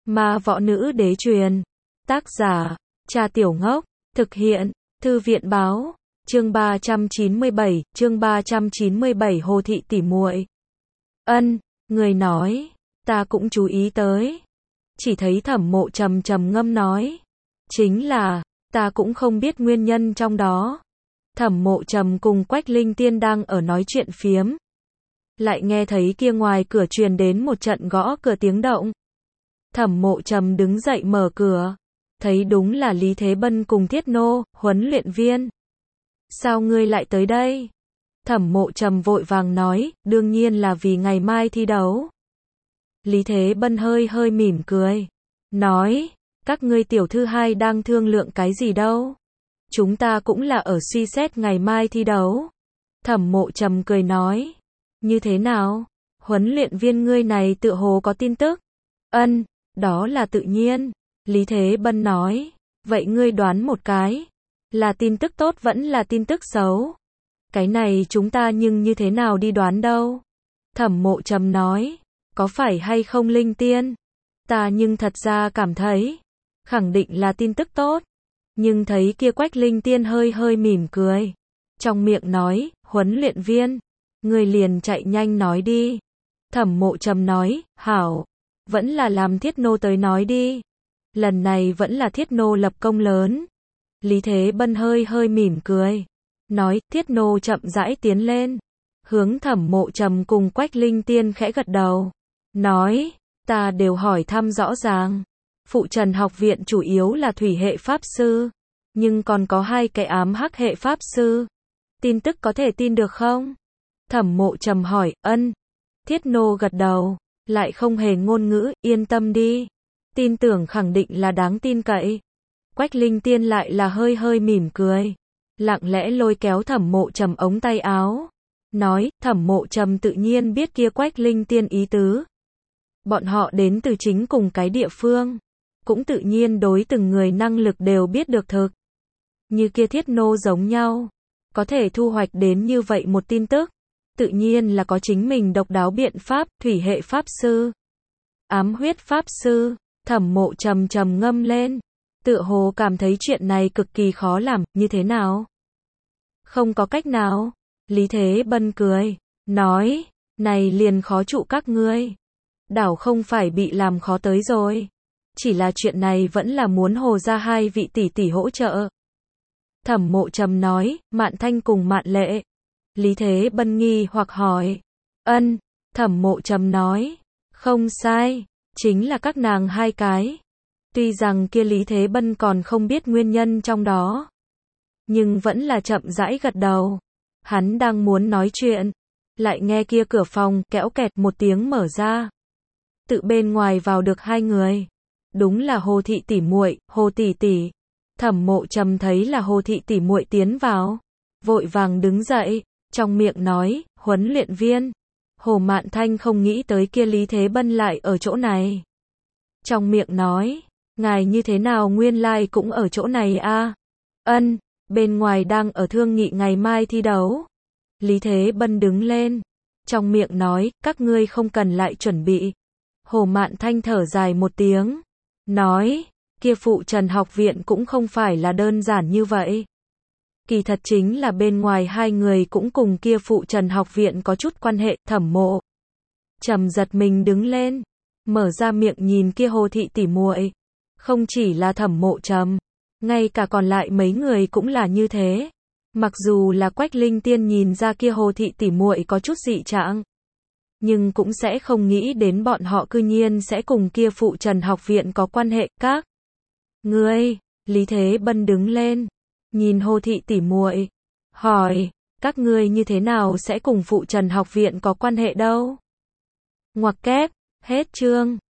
Ma võ nữ đế truyền. Tác giả, Trà Tiểu Ngốc. Thực hiện, Thư viện báo. Chương 397, Hồ thị tỉ muội. Ân, người nói, ta cũng chú ý tới. Chỉ thấy Thẩm Mộ trầm trầm ngâm nói. Chính là, ta cũng không biết nguyên nhân trong đó. Thẩm Mộ trầm cùng Quách Linh Tiên đang ở nói chuyện phiếm. Lại nghe thấy kia ngoài cửa truyền đến một trận gõ cửa tiếng động. Thẩm Mộ trầm đứng dậy mở cửa. Thấy đúng là Lý Thế Bân cùng Thiết Nô, huấn luyện viên. Sao ngươi lại tới đây? Thẩm Mộ trầm vội vàng nói, đương nhiên là vì ngày mai thi đấu. Lý Thế Bân hơi hơi mỉm cười. Nói, các ngươi tiểu thư hai đang thương lượng cái gì đâu? Chúng ta cũng là ở suy xét ngày mai thi đấu. Thẩm Mộ trầm cười nói. Như thế nào? Huấn luyện viên ngươi này tựa hồ có tin tức? Ân, đó là tự nhiên. Lý Thế Bân nói. Vậy ngươi đoán một cái. Là tin tức tốt vẫn là tin tức xấu? Cái này chúng ta nhưng như thế nào đi đoán đâu? Thẩm Mộ trầm nói. Có phải hay không Linh Tiên? Ta nhưng thật ra cảm thấy. Khẳng định là tin tức tốt. Nhưng thấy kia Quách Linh Tiên hơi hơi mỉm cười. Trong miệng nói, huấn luyện viên. Người liền chạy nhanh nói đi. Thẩm Mộ trầm nói, hảo. Vẫn là làm Thiết Nô tới nói đi. Lần này vẫn là Thiết Nô lập công lớn. Lý Thế Bân hơi hơi mỉm cười. Nói, Thiết Nô chậm rãi tiến lên. Hướng Thẩm Mộ trầm cùng Quách Linh Tiên khẽ gật đầu. Nói, ta đều hỏi thăm rõ ràng. Phụ Trần học viện chủ yếu là thủy hệ pháp sư. Nhưng còn có 2 cái ám hắc hệ pháp sư. Tin tức có thể tin được không? Thẩm Mộ trầm hỏi, ân. Thiết Nô gật đầu. Lại không hề ngôn ngữ, yên tâm đi. Tin tưởng khẳng định là đáng tin cậy. Quách Linh Tiên lại là hơi hơi mỉm cười. Lặng lẽ lôi kéo Thẩm Mộ trầm ống tay áo. Nói, Thẩm Mộ trầm tự nhiên biết kia Quách Linh Tiên ý tứ. Bọn họ đến từ chính cùng cái địa phương. Cũng tự nhiên đối từng người năng lực đều biết được thực. Như kia Thiết Nô giống nhau. Có thể thu hoạch đến như vậy một tin tức. Tự nhiên là có chính mình độc đáo biện pháp, thủy hệ pháp sư. Ám huyết pháp sư. Thẩm Mộ trầm trầm ngâm lên. Tựa hồ cảm thấy chuyện này cực kỳ khó làm, như thế nào? Không có cách nào. Lý Thế Bân cười. Nói, này liền khó trụ các ngươi. Đảo không phải bị làm khó tới rồi. Chỉ là chuyện này vẫn là muốn Hồ ra 2 vị tỷ tỷ hỗ trợ. Thẩm Mộ trầm nói, Mạn Thanh cùng Mạn Lệ. Lý Thế Bân nghi hoặc hỏi. Ân, Thẩm Mộ trầm nói. Không sai, chính là các nàng 2 cái. Tuy rằng kia Lý Thế Bân còn không biết nguyên nhân trong đó. Nhưng vẫn là chậm rãi gật đầu. Hắn đang muốn nói chuyện. Lại nghe kia cửa phòng, kéo kẹt một tiếng mở ra. Tự bên ngoài vào được 2 người. Đúng là Hồ thị tỉ muội, Hồ tỷ tỷ. Thẩm Mộ trầm thấy là Hồ thị tỉ muội tiến vào. Vội vàng đứng dậy. Trong miệng nói, huấn luyện viên. Hồ Mạn Thanh không nghĩ tới kia Lý Thế Bân lại ở chỗ này. Trong miệng nói, ngài như thế nào nguyên lai cũng ở chỗ này a? Ân, bên ngoài đang ở thương nghị ngày mai thi đấu. Lý Thế Bân đứng lên. Trong miệng nói, các ngươi không cần lại chuẩn bị. Hồ Mạn Thanh thở dài một tiếng. Nói, kia Phụ Trần học viện cũng không phải là đơn giản như vậy. Kỳ thật chính là bên ngoài 2 người cũng cùng kia Phụ Trần học viện có chút quan hệ. Thẩm Mộ trầm giật mình đứng lên. Mở ra miệng nhìn kia Hồ thị tỉ muội. Không chỉ là Thẩm Mộ trầm. Ngay cả còn lại mấy người cũng là như thế. Mặc dù là Quách Linh Tiên nhìn ra kia Hồ thị tỉ muội có chút dị trạng. Nhưng cũng sẽ không nghĩ đến bọn họ cư nhiên sẽ cùng kia Phụ Trần học viện có quan hệ. Các ngươi, Lý Thế Bân đứng lên. Nhìn Hồ thị tỉ muội. Hỏi, các ngươi như thế nào sẽ cùng Phụ Trần học viện có quan hệ đâu? Ngoặc kép, hết chương.